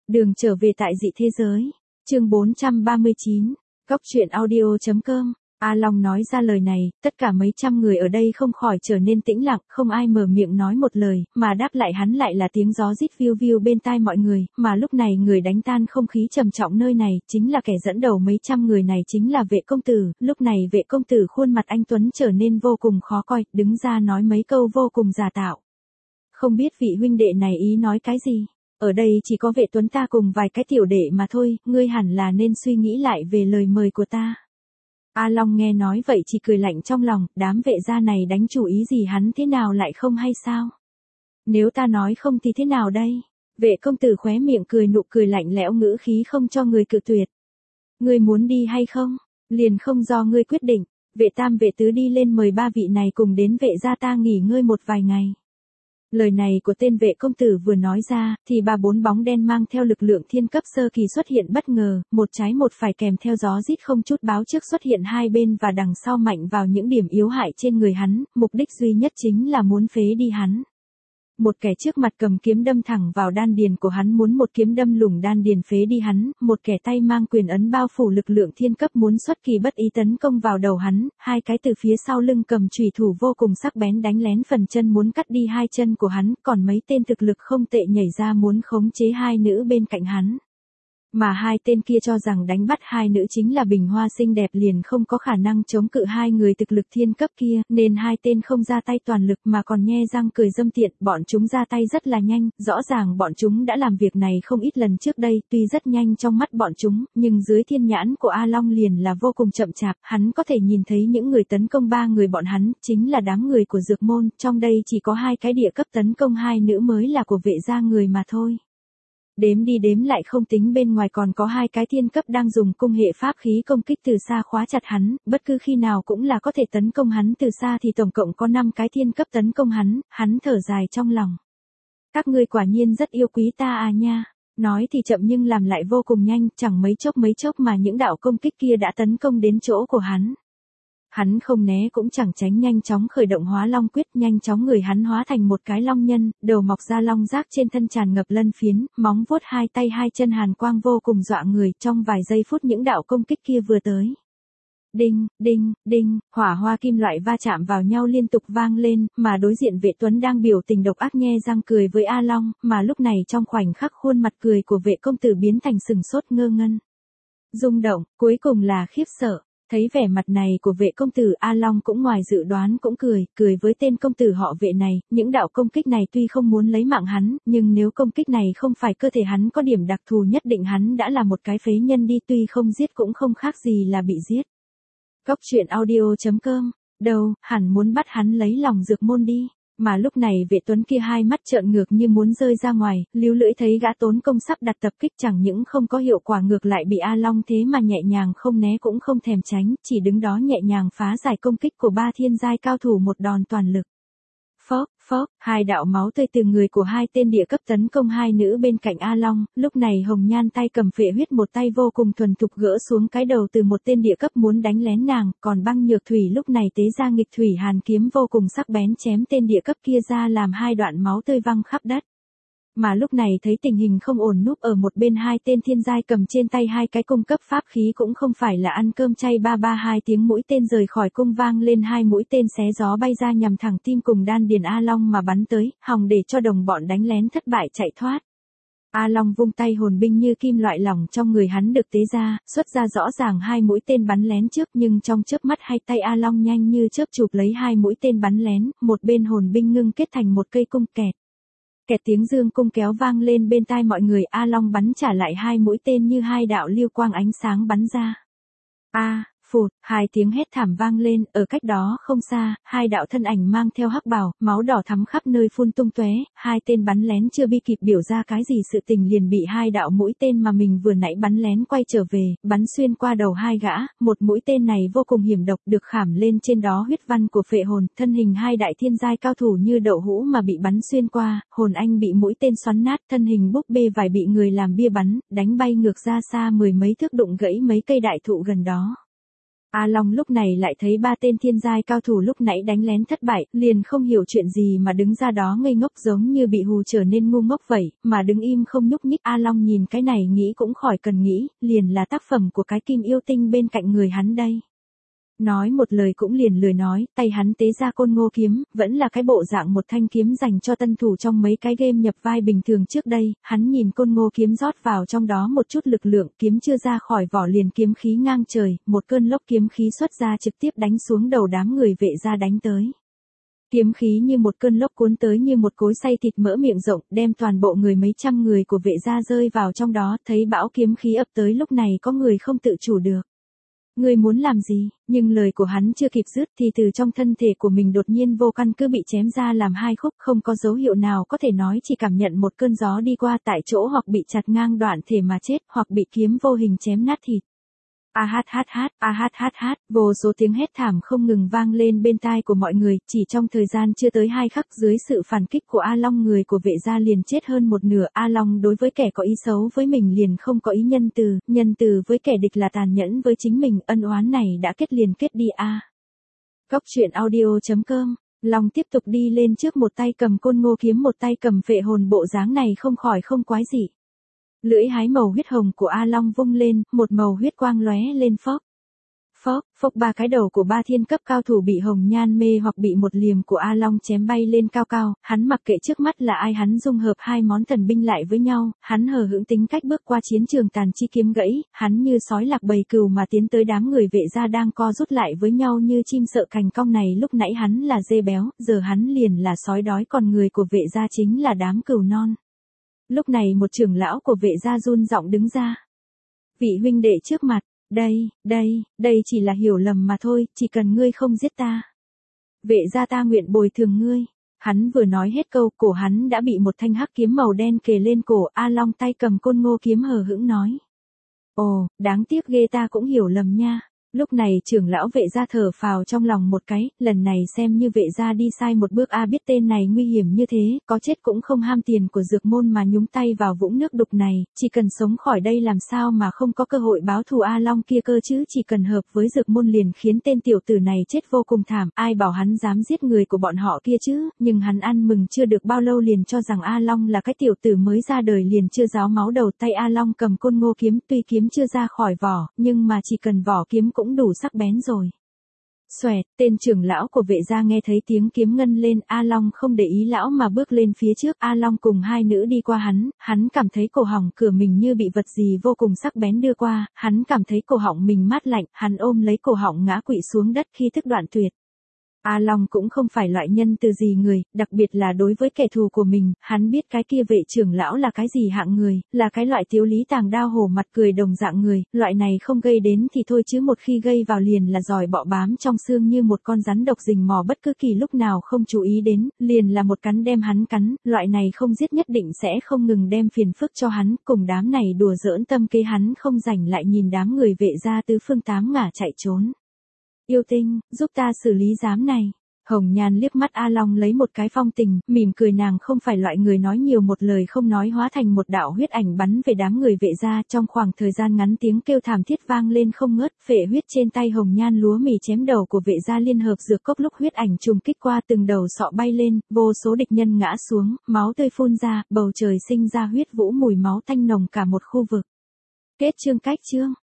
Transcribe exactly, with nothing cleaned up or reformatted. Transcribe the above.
Đường trở về tại dị thế giới. Chương bốn trăm ba mươi chín. Góc truyện audio.com. A Long nói ra lời này, tất cả mấy trăm người ở đây không khỏi trở nên tĩnh lặng, không ai mở miệng nói một lời, mà đáp lại hắn lại là tiếng gió rít viu viu bên tai mọi người, mà lúc này người đánh tan không khí trầm trọng nơi này, chính là kẻ dẫn đầu mấy trăm người này chính là Vệ công tử. Lúc này Vệ công tử khuôn mặt anh tuấn trở nên vô cùng khó coi, đứng ra nói mấy câu vô cùng giả tạo. Không biết vị huynh đệ này ý nói cái gì? Ở đây chỉ có Vệ Tuấn ta cùng vài cái tiểu đệ mà thôi, ngươi hẳn là nên suy nghĩ lại về lời mời của ta. A Long nghe nói vậy chỉ cười lạnh trong lòng, đám vệ gia này đánh chủ ý gì hắn thế nào lại không hay sao? Nếu ta nói không thì thế nào đây? Vệ công tử khóe miệng cười nụ cười lạnh lẽo, ngữ khí không cho người cự tuyệt. Ngươi muốn đi hay không? Liền không do ngươi quyết định. Vệ tam vệ tứ đi lên mời ba vị này cùng đến vệ gia ta nghỉ ngơi một vài ngày. Lời này của tên vệ công tử vừa nói ra, thì ba bốn bóng đen mang theo lực lượng thiên cấp sơ kỳ xuất hiện bất ngờ, một trái một phải kèm theo gió rít không chút báo trước xuất hiện hai bên và đằng sau mạnh vào những điểm yếu hại trên người hắn, mục đích duy nhất chính là muốn phế đi hắn. Một kẻ trước mặt cầm kiếm đâm thẳng vào đan điền của hắn muốn một kiếm đâm lủng đan điền phế đi hắn, một kẻ tay mang quyền ấn bao phủ lực lượng thiên cấp muốn xuất kỳ bất ý tấn công vào đầu hắn, hai cái từ phía sau lưng cầm chùy thủ vô cùng sắc bén đánh lén phần chân muốn cắt đi hai chân của hắn, còn mấy tên thực lực không tệ nhảy ra muốn khống chế hai nữ bên cạnh hắn. Mà hai tên kia cho rằng đánh bắt hai nữ chính là bình hoa xinh đẹp liền không có khả năng chống cự hai người thực lực thiên cấp kia, nên hai tên không ra tay toàn lực mà còn nhe răng cười dâm tiện, bọn chúng ra tay rất là nhanh, rõ ràng bọn chúng đã làm việc này không ít lần trước đây, tuy rất nhanh trong mắt bọn chúng, nhưng dưới thiên nhãn của A Long liền là vô cùng chậm chạp, hắn có thể nhìn thấy những người tấn công ba người bọn hắn, chính là đám người của Dược Môn, trong đây chỉ có hai cái địa cấp tấn công hai nữ mới là của vệ gia người mà thôi. Đếm đi đếm lại không tính bên ngoài còn có hai cái thiên cấp đang dùng cung hệ pháp khí công kích từ xa khóa chặt hắn, bất cứ khi nào cũng là có thể tấn công hắn từ xa thì tổng cộng có năm cái thiên cấp tấn công hắn, hắn thở dài trong lòng. Các ngươi quả nhiên rất yêu quý ta à nha, nói thì chậm nhưng làm lại vô cùng nhanh, chẳng mấy chốc mấy chốc mà những đạo công kích kia đã tấn công đến chỗ của hắn. Hắn không né cũng chẳng tránh nhanh chóng khởi động hóa long quyết, nhanh chóng người hắn hóa thành một cái long nhân, đầu mọc ra long giác trên thân tràn ngập lân phiến, móng vuốt hai tay hai chân hàn quang vô cùng dọa người, trong vài giây phút những đạo công kích kia vừa tới. Đinh, đinh, đinh, hỏa hoa kim loại va chạm vào nhau liên tục vang lên, mà đối diện Vệ Tuấn đang biểu tình độc ác nhe răng cười với A Long, mà lúc này trong khoảnh khắc khuôn mặt cười của Vệ công tử biến thành sừng sốt ngơ ngân. Rung động, cuối cùng là khiếp sợ. Thấy vẻ mặt này của Vệ công tử, A Long cũng ngoài dự đoán cũng cười, cười với tên công tử họ Vệ này, những đạo công kích này tuy không muốn lấy mạng hắn, nhưng nếu công kích này không phải cơ thể hắn có điểm đặc thù nhất định hắn đã là một cái phế nhân đi, tuy không giết cũng không khác gì là bị giết. Góc truyện audio.com, đâu, hẳn muốn bắt hắn lấy lòng Dược Môn đi. Mà lúc này Vệ Tuấn kia hai mắt trợn ngược như muốn rơi ra ngoài, líu lưỡi thấy gã tốn công sắp đặt tập kích chẳng những không có hiệu quả ngược lại bị A Long thế mà nhẹ nhàng không né cũng không thèm tránh, chỉ đứng đó nhẹ nhàng phá giải công kích của ba thiên giai cao thủ một đòn toàn lực. Phốc, phốc, hai đạo máu tươi từ người của hai tên địa cấp tấn công hai nữ bên cạnh A Long, lúc này Hồng Nhan tay cầm phệ huyết một tay vô cùng thuần thục gỡ xuống cái đầu từ một tên địa cấp muốn đánh lén nàng, còn Băng Nhược Thủy lúc này tế ra nghịch thủy hàn kiếm vô cùng sắc bén chém tên địa cấp kia ra làm hai đoạn máu tươi văng khắp đất. Mà lúc này thấy tình hình không ổn núp ở một bên hai tên thiên giai cầm trên tay hai cái cung cấp pháp khí cũng không phải là ăn cơm chay ba ba hai tiếng mũi tên rời khỏi cung vang lên hai mũi tên xé gió bay ra nhằm thẳng tim cùng đan điền A Long mà bắn tới, hòng để cho đồng bọn đánh lén thất bại chạy thoát. A Long vung tay hồn binh như kim loại lỏng trong người hắn được tế ra, xuất ra rõ ràng hai mũi tên bắn lén trước nhưng trong chớp mắt hai tay A Long nhanh như chớp chụp lấy hai mũi tên bắn lén, một bên hồn binh ngưng kết thành một cây cung kẹt. Kẹt tiếng dương cung kéo vang lên bên tai mọi người, A Long bắn trả lại hai mũi tên như hai đạo lưu quang ánh sáng bắn ra. A, phụt, hai tiếng hét thảm vang lên, ở cách đó không xa, hai đạo thân ảnh mang theo hắc bào, máu đỏ thắm khắp nơi phun tung tóe, hai tên bắn lén chưa bi kịp biểu ra cái gì sự tình liền bị hai đạo mũi tên mà mình vừa nãy bắn lén quay trở về, bắn xuyên qua đầu hai gã, một mũi tên này vô cùng hiểm độc được khảm lên trên đó huyết văn của phệ hồn, thân hình hai đại thiên giai cao thủ như đậu hũ mà bị bắn xuyên qua, hồn anh bị mũi tên xoắn nát, thân hình búp bê vải bị người làm bia bắn, đánh bay ngược ra xa mười mấy thước đụng gãy mấy cây đại thụ gần đó. A Long lúc này lại thấy ba tên thiên giai cao thủ lúc nãy đánh lén thất bại, liền không hiểu chuyện gì mà đứng ra đó ngây ngốc giống như bị hù trở nên ngu ngốc vậy, mà đứng im không nhúc nhích. A Long nhìn cái này nghĩ cũng khỏi cần nghĩ, liền là tác phẩm của cái kim yêu tinh bên cạnh người hắn đây. Nói một lời cũng liền lười nói, tay hắn tế ra côn ngô kiếm, vẫn là cái bộ dạng một thanh kiếm dành cho tân thủ trong mấy cái game nhập vai bình thường trước đây, hắn nhìn côn ngô kiếm rót vào trong đó một chút lực lượng, kiếm chưa ra khỏi vỏ liền kiếm khí ngang trời, một cơn lốc kiếm khí xuất ra trực tiếp đánh xuống đầu đám người vệ gia đánh tới. Kiếm khí như một cơn lốc cuốn tới như một cối xay thịt mỡ miệng rộng, đem toàn bộ người mấy trăm người của vệ gia rơi vào trong đó, thấy bão kiếm khí ập tới lúc này có người không tự chủ được. Ngươi muốn làm gì? Nhưng lời của hắn chưa kịp dứt thì từ trong thân thể của mình đột nhiên vô căn cứ bị chém ra làm hai khúc, không có dấu hiệu nào có thể nói, chỉ cảm nhận một cơn gió đi qua tại chỗ hoặc bị chặt ngang đoạn thể mà chết, hoặc bị kiếm vô hình chém nát thịt. A hát hát hát, a hát hát hát, vô số tiếng hét thảm không ngừng vang lên bên tai của mọi người, chỉ trong thời gian chưa tới hai khắc dưới sự phản kích của A Long người của vệ gia liền chết hơn một nửa. A Long đối với kẻ có ý xấu với mình liền không có ý nhân từ, nhân từ với kẻ địch là tàn nhẫn với chính mình, ân oán này đã kết liền kết đi a. À. Góc truyện audio chấm com, Long tiếp tục đi lên trước, một tay cầm côn ngô kiếm một tay cầm phệ hồn, bộ dáng này không khỏi không quái dị. Lưỡi hái màu huyết hồng của A Long vung lên, một màu huyết quang lóe lên phốc. Phốc, phốc, ba cái đầu của ba thiên cấp cao thủ bị hồng nhan mê hoặc bị một liềm của A Long chém bay lên cao cao, hắn mặc kệ trước mắt là ai, hắn dung hợp hai món thần binh lại với nhau, hắn hờ hững tính cách bước qua chiến trường tàn chi kiếm gãy, hắn như sói lạc bầy cừu mà tiến tới đám người vệ gia đang co rút lại với nhau như chim sợ cành cong này, lúc nãy hắn là dê béo, giờ hắn liền là sói đói, còn người của vệ gia chính là đám cừu non. Lúc này một trưởng lão của vệ gia run giọng đứng ra. Vị huynh đệ trước mặt, đây, đây, đây chỉ là hiểu lầm mà thôi, chỉ cần ngươi không giết ta. Vệ gia ta nguyện bồi thường ngươi. Hắn vừa nói hết câu, cổ hắn đã bị một thanh hắc kiếm màu đen kề lên cổ. A Long tay cầm côn ngô kiếm hờ hững nói. Ồ, đáng tiếc ghê, ta cũng hiểu lầm nha. Lúc này trưởng lão vệ gia thở phào trong lòng một cái, lần này xem như vệ gia đi sai một bước. A biết tên này nguy hiểm như thế, có chết cũng không ham tiền của dược môn mà nhúng tay vào vũng nước đục này, chỉ cần sống khỏi đây làm sao mà không có cơ hội báo thù A Long kia cơ chứ, chỉ cần hợp với dược môn liền khiến tên tiểu tử này chết vô cùng thảm, ai bảo hắn dám giết người của bọn họ kia chứ, nhưng hắn ăn mừng chưa được bao lâu liền cho rằng A Long là cái tiểu tử mới ra đời liền chưa ráo máu đầu tay. A Long cầm côn ngô kiếm, tuy kiếm chưa ra khỏi vỏ, nhưng mà chỉ cần vỏ kiếm cũng đủ sắc bén rồi. Xoẹt, tên trưởng lão của vệ gia nghe thấy tiếng kiếm ngân lên, A Long không để ý lão mà bước lên phía trước. A Long cùng hai nữ đi qua hắn, hắn cảm thấy cổ họng cửa mình như bị vật gì vô cùng sắc bén đưa qua, hắn cảm thấy cổ họng mình mát lạnh, hắn ôm lấy cổ họng ngã quỵ xuống đất khi tức đoạn tuyệt. A Long cũng không phải loại nhân từ gì người, đặc biệt là đối với kẻ thù của mình, hắn biết cái kia vệ trưởng lão là cái gì hạng người, là cái loại tiếu lý tàng đao hổ mặt cười đồng dạng người, loại này không gây đến thì thôi chứ một khi gây vào liền là giỏi bọ bám trong xương như một con rắn độc rình mò bất cứ kỳ lúc nào không chú ý đến, liền là một cắn đem hắn cắn, loại này không giết nhất định sẽ không ngừng đem phiền phức cho hắn, cùng đám này đùa giỡn tâm kế hắn không rảnh lại nhìn đám người vệ gia tứ phương tám ngả chạy trốn. Yêu tinh, giúp ta xử lý giám này. Hồng Nhan liếc mắt A Long lấy một cái phong tình, mỉm cười, nàng không phải loại người nói nhiều, một lời không nói hóa thành một đạo huyết ảnh bắn về đám người vệ gia. Trong khoảng thời gian ngắn tiếng kêu thảm thiết vang lên không ngớt, phệ huyết trên tay Hồng Nhan lúa mì chém đầu của vệ gia liên hợp dược cốc, lúc huyết ảnh trùng kích qua từng đầu sọ bay lên, vô số địch nhân ngã xuống, máu tươi phun ra, bầu trời sinh ra huyết vũ, mùi máu tanh nồng cả một khu vực. Kết chương. Cách chương.